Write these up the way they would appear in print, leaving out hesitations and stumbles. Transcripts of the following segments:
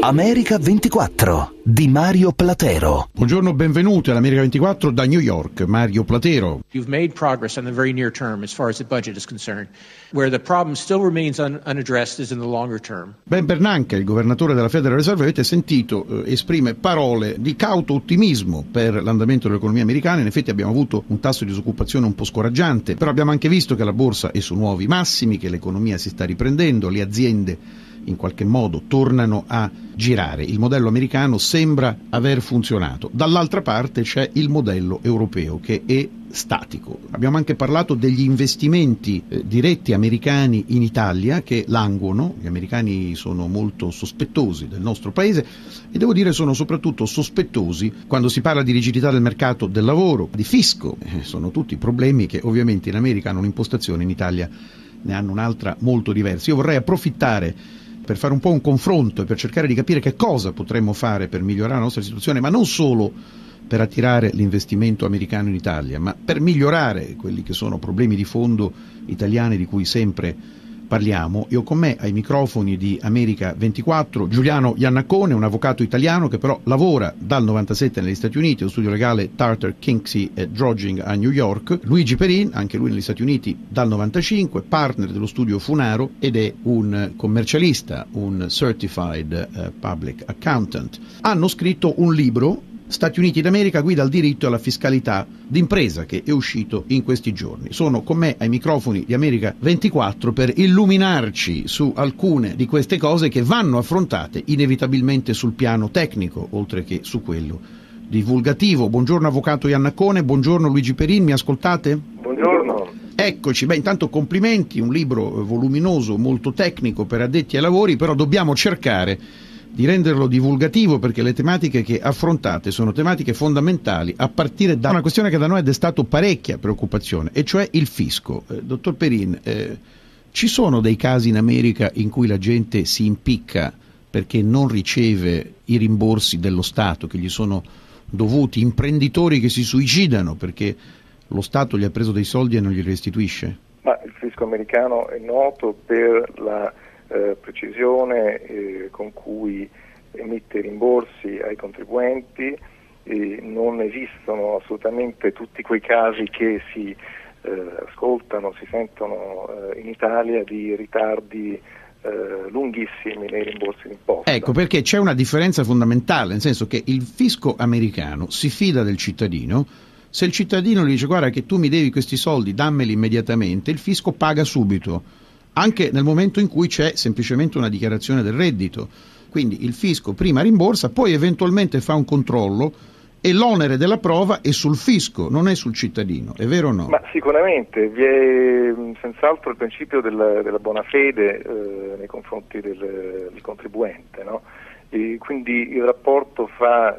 America 24 di Mario Platero. Buongiorno, benvenuti all'America 24 da New York, Mario Platero. You've made progress on the very near term as far as the budget is concerned. Where the problem still remains unaddressed is in the longer term. Ben Bernanke, il governatore della Federal Reserve, avete sentito, esprime parole di cauto ottimismo per l'andamento dell'economia americana. In effetti abbiamo avuto un tasso di disoccupazione un po' scoraggiante, però abbiamo anche visto che la borsa è su nuovi massimi, che l'economia si sta riprendendo, le aziende in qualche modo tornano a girare. Il modello americano sembra aver funzionato. Dall'altra parte c'è il modello europeo che è statico. Abbiamo anche parlato degli investimenti diretti americani in Italia che languono. Gli americani sono molto sospettosi del nostro paese e devo dire sono soprattutto sospettosi quando si parla di rigidità del mercato del lavoro, di fisco. Sono tutti problemi che ovviamente in America hanno un'impostazione, in Italia ne hanno un'altra molto diversa. Io vorrei approfittare per fare un po' un confronto e per cercare di capire che cosa potremmo fare per migliorare la nostra situazione, ma non solo per attirare l'investimento americano in Italia, ma per migliorare quelli che sono problemi di fondo italiani di cui sempre parliamo. Io con me ai microfoni di America 24 Giuliano Iannacone, un avvocato italiano che però lavora dal 97 negli Stati Uniti, lo studio legale Tarter, Kinksey e Drudging a New York. Luigi Perin, anche lui negli Stati Uniti dal 95, partner dello studio Funaro ed è un commercialista, un Certified Public Accountant. Hanno scritto un libro, Stati Uniti d'America, guida al diritto e alla fiscalità d'impresa, che è uscito in questi giorni. Sono con me ai microfoni di America 24 per illuminarci su alcune di queste cose che vanno affrontate inevitabilmente sul piano tecnico, oltre che su quello divulgativo. Buongiorno avvocato Iannacone, buongiorno Luigi Perin, mi ascoltate? Buongiorno. Eccoci, intanto complimenti, un libro voluminoso, molto tecnico per addetti ai lavori, però dobbiamo cercare di renderlo divulgativo perché le tematiche che affrontate sono tematiche fondamentali a partire da una questione che da noi ha destato parecchia preoccupazione, e cioè il fisco. Dottor Perin, ci sono dei casi in America in cui la gente si impicca perché non riceve i rimborsi dello Stato che gli sono dovuti, imprenditori che si suicidano perché lo Stato gli ha preso dei soldi e non li restituisce? Ma il fisco americano è noto per la precisione con cui emette rimborsi ai contribuenti. Non esistono assolutamente tutti quei casi che si ascoltano, si sentono in Italia di ritardi lunghissimi nei rimborsi d'imposta. Ecco perché c'è una differenza fondamentale, nel senso che il fisco americano si fida del cittadino. Se il cittadino gli dice guarda che tu mi devi questi soldi, dammeli immediatamente, il fisco paga subito, anche nel momento in cui c'è semplicemente una dichiarazione del reddito. Quindi il fisco prima rimborsa, poi eventualmente fa un controllo e l'onere della prova è sul fisco, non è sul cittadino, è vero o no? Ma sicuramente vi è senz'altro il principio della buona fede nei confronti del contribuente, no? E quindi il rapporto fra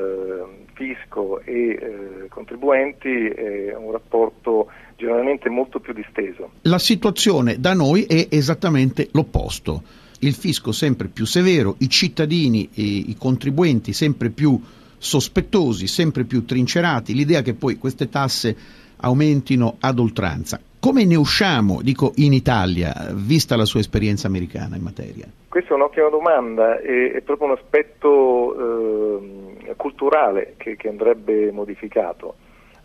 fisco e contribuenti è un rapporto generalmente molto più disteso. La situazione da noi è esattamente l'opposto. Il fisco sempre più severo, i cittadini e i contribuenti sempre più sospettosi, sempre più trincerati, l'idea che poi queste tasse aumentino ad oltranza. Come ne usciamo, dico, in Italia, vista la sua esperienza americana in materia? Questa è un'ottima domanda, è proprio un aspetto culturale che andrebbe modificato.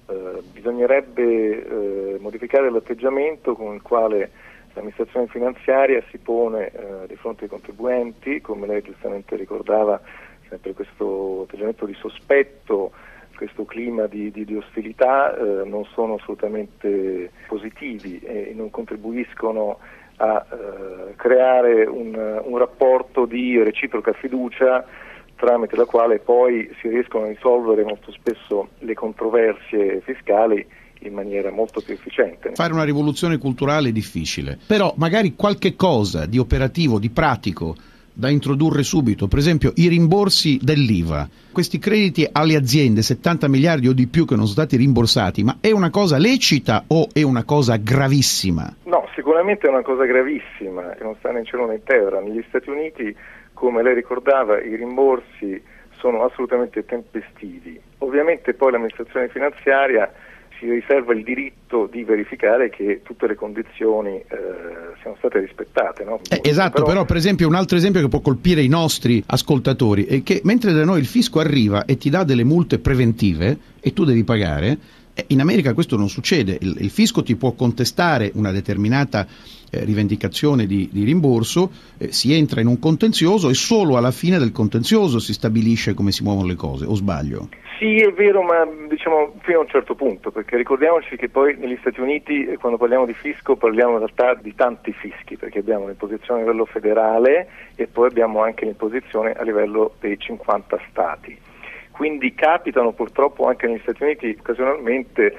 Bisognerebbe modificare l'atteggiamento con il quale l'amministrazione finanziaria si pone di fronte ai contribuenti, come lei giustamente ricordava, sempre questo atteggiamento di sospetto, questo clima di ostilità non sono assolutamente positivi e non contribuiscono a creare un rapporto di reciproca fiducia tramite la quale poi si riescono a risolvere molto spesso le controversie fiscali in maniera molto più efficiente. Fare una rivoluzione culturale è difficile, però magari qualche cosa di operativo, di pratico da introdurre subito, per esempio i rimborsi dell'IVA, questi crediti alle aziende, 70 miliardi o di più che non sono stati rimborsati, ma è una cosa lecita o è una cosa gravissima? No, sicuramente è una cosa gravissima, che non sta né in cielo né in terra. Negli Stati Uniti, come lei ricordava, i rimborsi sono assolutamente tempestivi. Ovviamente poi l'amministrazione finanziaria si riserva il diritto di verificare che tutte le condizioni siano state rispettate, no? Esatto, però per esempio un altro esempio che può colpire i nostri ascoltatori è che mentre da noi il fisco arriva e ti dà delle multe preventive e tu devi pagare, in America questo non succede. Il fisco ti può contestare una determinata rivendicazione di rimborso, si entra in un contenzioso e solo alla fine del contenzioso si stabilisce come si muovono le cose, o sbaglio? Sì, è vero, ma diciamo fino a un certo punto, perché ricordiamoci che poi negli Stati Uniti quando parliamo di fisco parliamo in realtà di tanti fischi, perché abbiamo l'imposizione a livello federale e poi abbiamo anche l'imposizione a livello dei 50 stati. Quindi capitano purtroppo anche negli Stati Uniti occasionalmente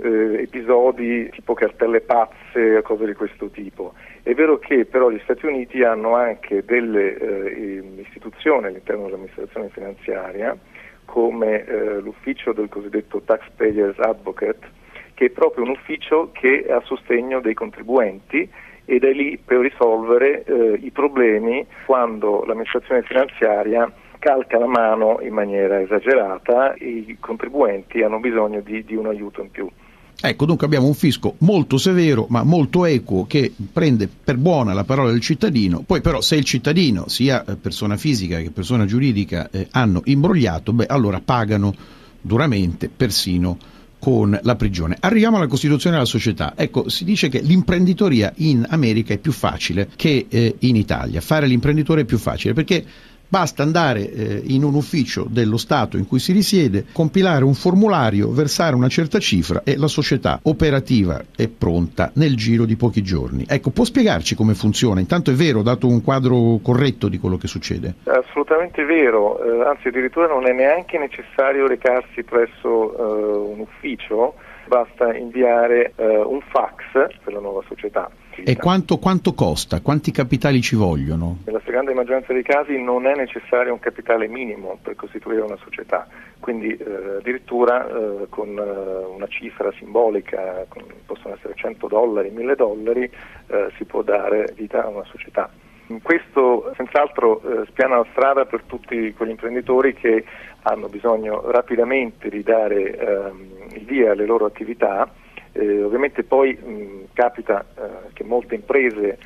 episodi tipo cartelle pazze, cose di questo tipo. È vero che però gli Stati Uniti hanno anche delle istituzioni all'interno dell'amministrazione finanziaria, come l'ufficio del cosiddetto Taxpayers Advocate, che è proprio un ufficio che è a sostegno dei contribuenti ed è lì per risolvere i problemi quando l'amministrazione finanziaria calca la mano in maniera esagerata e i contribuenti hanno bisogno di un aiuto in più. Ecco, dunque abbiamo un fisco molto severo ma molto equo che prende per buona la parola del cittadino, poi però se il cittadino, sia persona fisica che persona giuridica, hanno imbrogliato, allora pagano duramente, persino con la prigione. Arriviamo alla Costituzione della società. Ecco, si dice che l'imprenditoria in America è più facile che in Italia. Fare l'imprenditore è più facile perché basta andare in un ufficio dello Stato in cui si risiede, compilare un formulario, versare una certa cifra e la società operativa è pronta nel giro di pochi giorni. Ecco, può spiegarci come funziona? Intanto è vero, dato un quadro corretto di quello che succede? Assolutamente vero, anzi addirittura non è neanche necessario recarsi presso un ufficio, basta inviare un fax per la nuova società. E quanto costa? Quanti capitali ci vogliono? Nella stragrande maggioranza dei casi non è necessario un capitale minimo per costituire una società, quindi addirittura con una cifra simbolica, possono essere $100, $1.000, si può dare vita a una società. Questo senz'altro spiana la strada per tutti quegli imprenditori che hanno bisogno rapidamente di dare il via alle loro attività. Ovviamente poi capita che molte imprese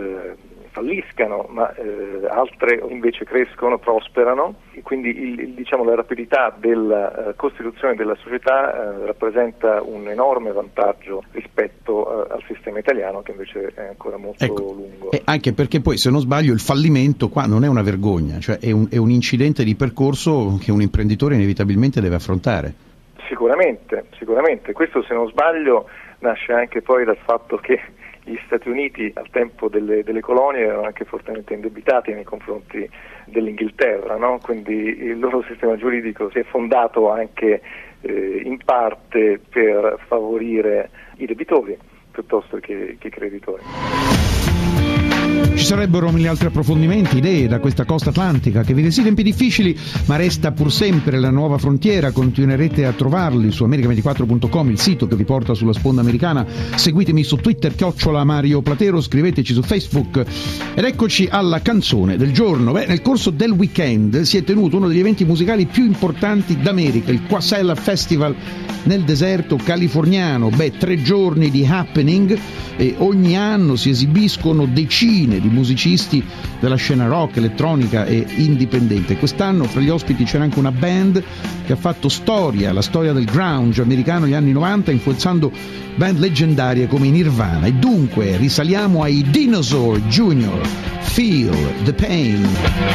falliscano, ma altre invece crescono, prosperano, e quindi la rapidità della costituzione della società rappresenta un enorme vantaggio rispetto al sistema italiano, che invece è ancora molto lungo. E anche perché poi, se non sbaglio, il fallimento qua non è una vergogna, cioè è un incidente di percorso che un imprenditore inevitabilmente deve affrontare. Sicuramente. Questo, se non sbaglio, nasce anche poi dal fatto che gli Stati Uniti al tempo delle colonie erano anche fortemente indebitati nei confronti dell'Inghilterra, no? Quindi il loro sistema giuridico si è fondato anche in parte per favorire i debitori piuttosto che i creditori. Ci sarebbero mille altri approfondimenti, idee da questa costa atlantica che vede sì tempi difficili, ma resta pur sempre la nuova frontiera. Continuerete a trovarli su america24.com, il sito che vi porta sulla sponda americana. Seguitemi su Twitter, @Mario Platero, scriveteci su Facebook. Ed eccoci alla canzone del giorno. Nel corso del weekend si è tenuto uno degli eventi musicali più importanti d'America, il Coachella Festival nel deserto californiano. 3 giorni di happening, e ogni anno si esibiscono decine di musicisti della scena rock, elettronica e indipendente. Quest'anno fra gli ospiti c'era anche una band che ha fatto storia, la storia del grunge americano negli anni 90, influenzando band leggendarie come i Nirvana. E dunque risaliamo ai Dinosaur Jr. Feel the Pain.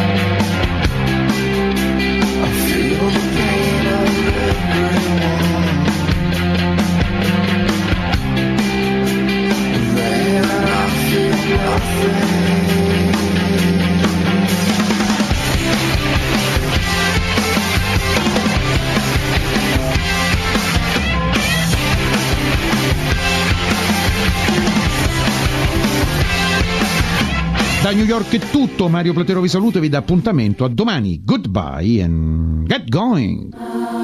Da New York è tutto, Mario Platero vi saluta e vi dà appuntamento a domani. Goodbye and get going.